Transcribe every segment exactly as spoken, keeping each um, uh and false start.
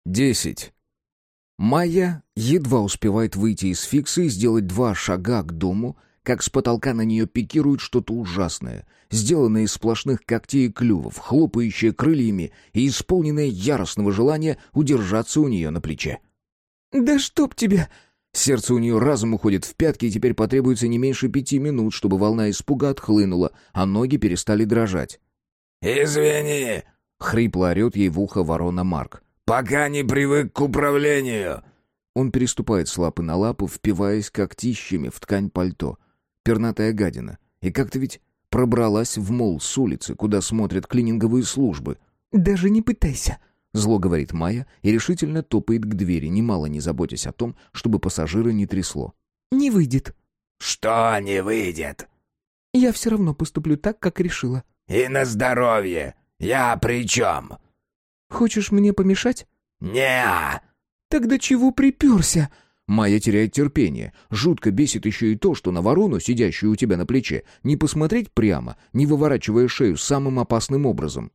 Десять. Майя едва успевает выйти из фиксы и сделать два шага к дому, как с потолка на нее пикирует что-то ужасное, сделанное из сплошных когтей и клювов, хлопающее крыльями и исполненное яростного желания удержаться у нее на плече. «Да чтоб тебе!» Сердце у нее разом уходит в пятки, и теперь потребуется не меньше пяти минут, чтобы волна испуга отхлынула, а ноги перестали дрожать. «Извини!» — хрипло орет ей в ухо ворона Марк. «Пока не привык к управлению!» Он переступает с лапы на лапу, впиваясь когтищами в ткань пальто. Пернатая гадина. И как-то ведь пробралась в мол с улицы, куда смотрят клининговые службы. «Даже не пытайся!» — зло говорит Майя и решительно топает к двери, немало не заботясь о том, чтобы пассажира не трясло. «Не выйдет». «Что не выйдет?» «Я все равно поступлю так, как решила». «И на здоровье. Я при чем?» «Хочешь мне помешать?» «Не-а!» «Тогда чего приперся?» Майя теряет терпение. Жутко бесит еще и то, что на ворону, сидящую у тебя на плече, не посмотреть прямо, не выворачивая шею самым опасным образом.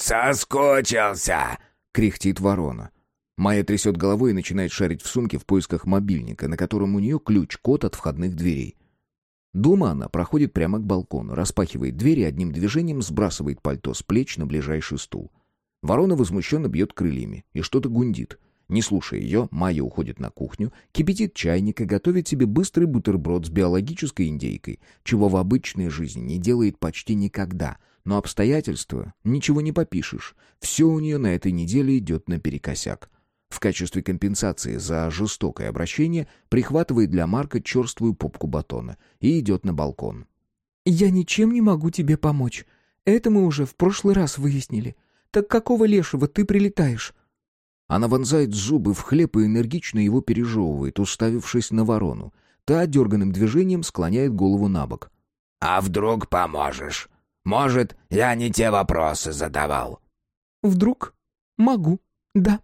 «Соскучился!» — кряхтит ворона. Майя трясет головой и начинает шарить в сумке в поисках мобильника, на котором у нее ключ-код от входных дверей. Дома она проходит прямо к балкону, распахивает дверь и одним движением сбрасывает пальто с плеч на ближайший стул. Ворона возмущенно бьет крыльями и что-то гундит. Не слушая ее, Майя уходит на кухню, кипятит чайник и готовит себе быстрый бутерброд с биологической индейкой, чего в обычной жизни не делает почти никогда. Но обстоятельства ничего не попишешь. Все у нее на этой неделе идет наперекосяк. В качестве компенсации за жестокое обращение прихватывает для Марка черствую попку батона и идет на балкон. «Я ничем не могу тебе помочь. Это мы уже в прошлый раз выяснили. Так какого лешего ты прилетаешь?» Она вонзает зубы в хлеб и энергично его пережевывает, уставившись на ворону. Та дерганым движением склоняет голову на бок. «А вдруг поможешь? Может, я не те вопросы задавал?» «Вдруг? Могу, да.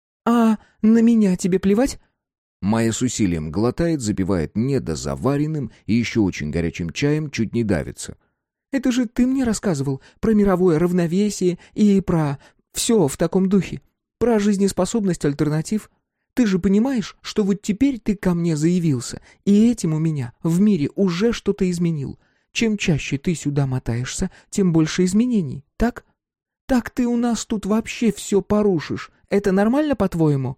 А на меня тебе плевать?» Майя с усилием глотает, запивает недозаваренным и еще очень горячим чаем, чуть не давится. «Это же ты мне рассказывал про мировое равновесие и про все в таком духе. Про жизнеспособность альтернатив. Ты же понимаешь, что вот теперь ты ко мне заявился, и этим у меня в мире уже что-то изменил. Чем чаще ты сюда мотаешься, тем больше изменений, так? Так ты у нас тут вообще все порушишь. Это нормально, по-твоему?»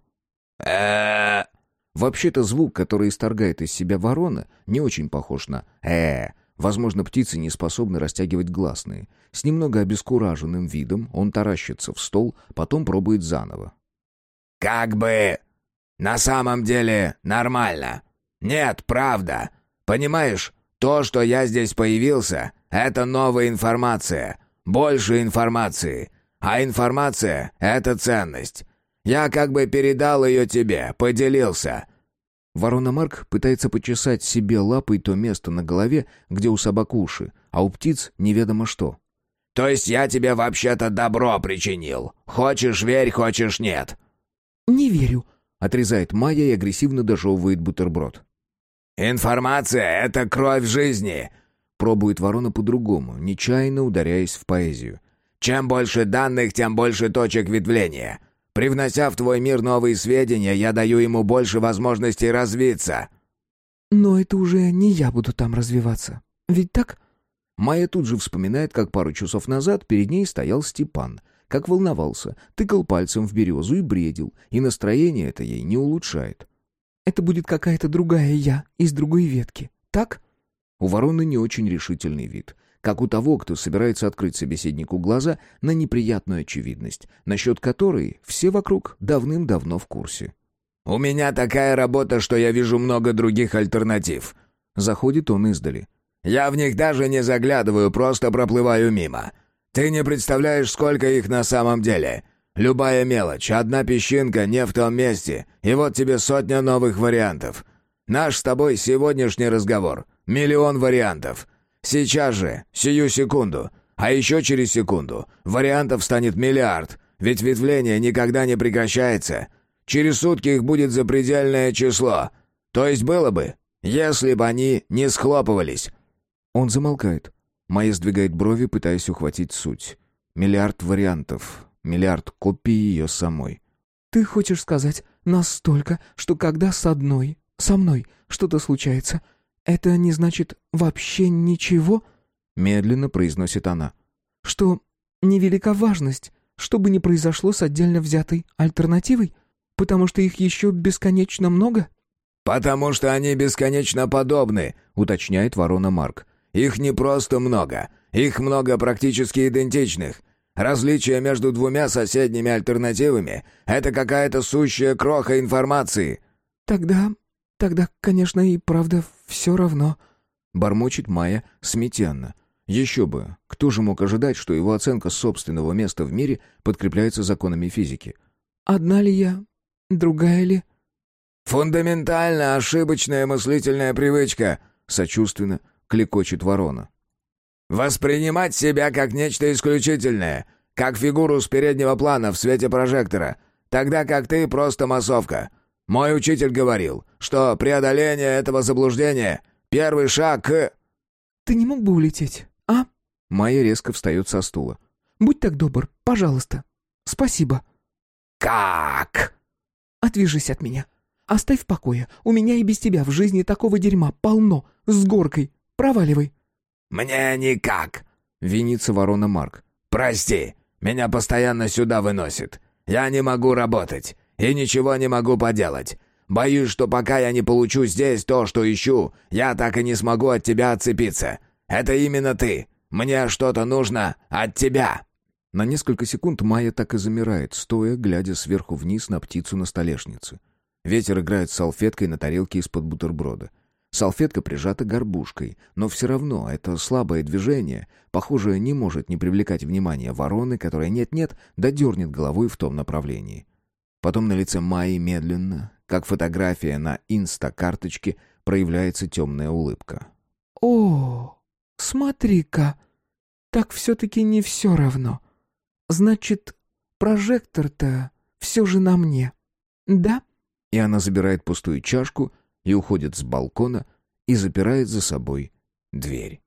э Вообще-то звук, который исторгает из себя ворона, не очень похож на «э». Возможно, птицы не способны растягивать гласные. С немного обескураженным видом он таращится в стол, потом пробует заново. «Как бы... на самом деле нормально. Нет, правда. Понимаешь, то, что я здесь появился, это новая информация. Больше информации. А информация — это ценность. Я как бы передал ее тебе, поделился». Ворона Марк пытается почесать себе лапой то место на голове, где у собак уши, а у птиц неведомо что. «То есть я тебе вообще-то добро причинил? Хочешь — верь, хочешь — нет». «Не верю», — отрезает Майя и агрессивно дожевывает бутерброд. «Информация — это кровь жизни», — пробует ворона по-другому, нечаянно ударяясь в поэзию. «Чем больше данных, тем больше точек ветвления. Привнося в твой мир новые сведения, я даю ему больше возможностей развиться». «Но это уже не я буду там развиваться. Ведь так?» Майя тут же вспоминает, как пару часов назад перед ней стоял Степан, как волновался, тыкал пальцем в березу и бредил, и настроение это ей не улучшает. «Это будет какая-то другая я, из другой ветки, так?» У вороны не очень решительный вид, как у того, кто собирается открыть собеседнику глаза на неприятную очевидность, насчет которой все вокруг давным-давно в курсе. «У меня такая работа, что я вижу много других альтернатив». Заходит он издали. «Я в них даже не заглядываю, просто проплываю мимо. Ты не представляешь, сколько их на самом деле. Любая мелочь, одна песчинка не в том месте, и вот тебе сотня новых вариантов. Наш с тобой сегодняшний разговор. Миллион вариантов. Сейчас же, сию секунду, а еще через секунду, вариантов станет миллиард, ведь ветвление никогда не прекращается. Через сутки их будет запредельное число. То есть было бы, если бы они не схлопывались». Он замолкает. Майя сдвигает брови, пытаясь ухватить суть. Миллиард вариантов, миллиард копий ее самой. Ты хочешь сказать настолько, что когда с одной, со мной что-то случается, это не значит вообще ничего?» Медленно произносит она. «Что невелика важность, что бы ни произошло с отдельно взятой альтернативой? Потому что их еще бесконечно много?» «Потому что они бесконечно подобны», — уточняет ворона Марк. «Их не просто много. Их много практически идентичных. Различие между двумя соседними альтернативами — это какая-то сущая кроха информации». «Тогда... тогда, конечно, и правда все равно», — бормочет Майя смятенно. Еще бы, кто же мог ожидать, что его оценка собственного места в мире подкрепляется законами физики? «Одна ли я? Другая ли?» «Фундаментально ошибочная мыслительная привычка», — сочувственно кликочет ворона. «Воспринимать себя как нечто исключительное, как фигуру с переднего плана в свете прожектора, тогда как ты просто массовка. Мой учитель говорил, что преодоление этого заблуждения — первый шаг к...» «Ты не мог бы улететь, а?» Майя резко встает со стула. «Будь так добр, пожалуйста. Спасибо». «Как?» «Отвяжись от меня. Оставь в покое. У меня и без тебя в жизни такого дерьма полно. С горкой. Проваливай». «Мне никак», — винится ворона Марк. «Прости, меня постоянно сюда выносит. Я не могу работать и ничего не могу поделать. Боюсь, что пока я не получу здесь то, что ищу, я так и не смогу от тебя отцепиться. Это именно ты. Мне что-то нужно от тебя». На несколько секунд Майя так и замирает, стоя, глядя сверху вниз на птицу на столешнице. Ветер играет с салфеткой на тарелке из-под бутерброда. Салфетка прижата горбушкой, но все равно это слабое движение, похоже, не может не привлекать внимание вороны, которая нет-нет, да дернет головой в том направлении. Потом на лице Майи медленно, как фотография на инста-карточке, проявляется темная улыбка. «О, смотри-ка, так все-таки не все равно. Значит, прожектор-то все же на мне, да?» И она забирает пустую чашку и уходит с балкона и запирает за собой дверь.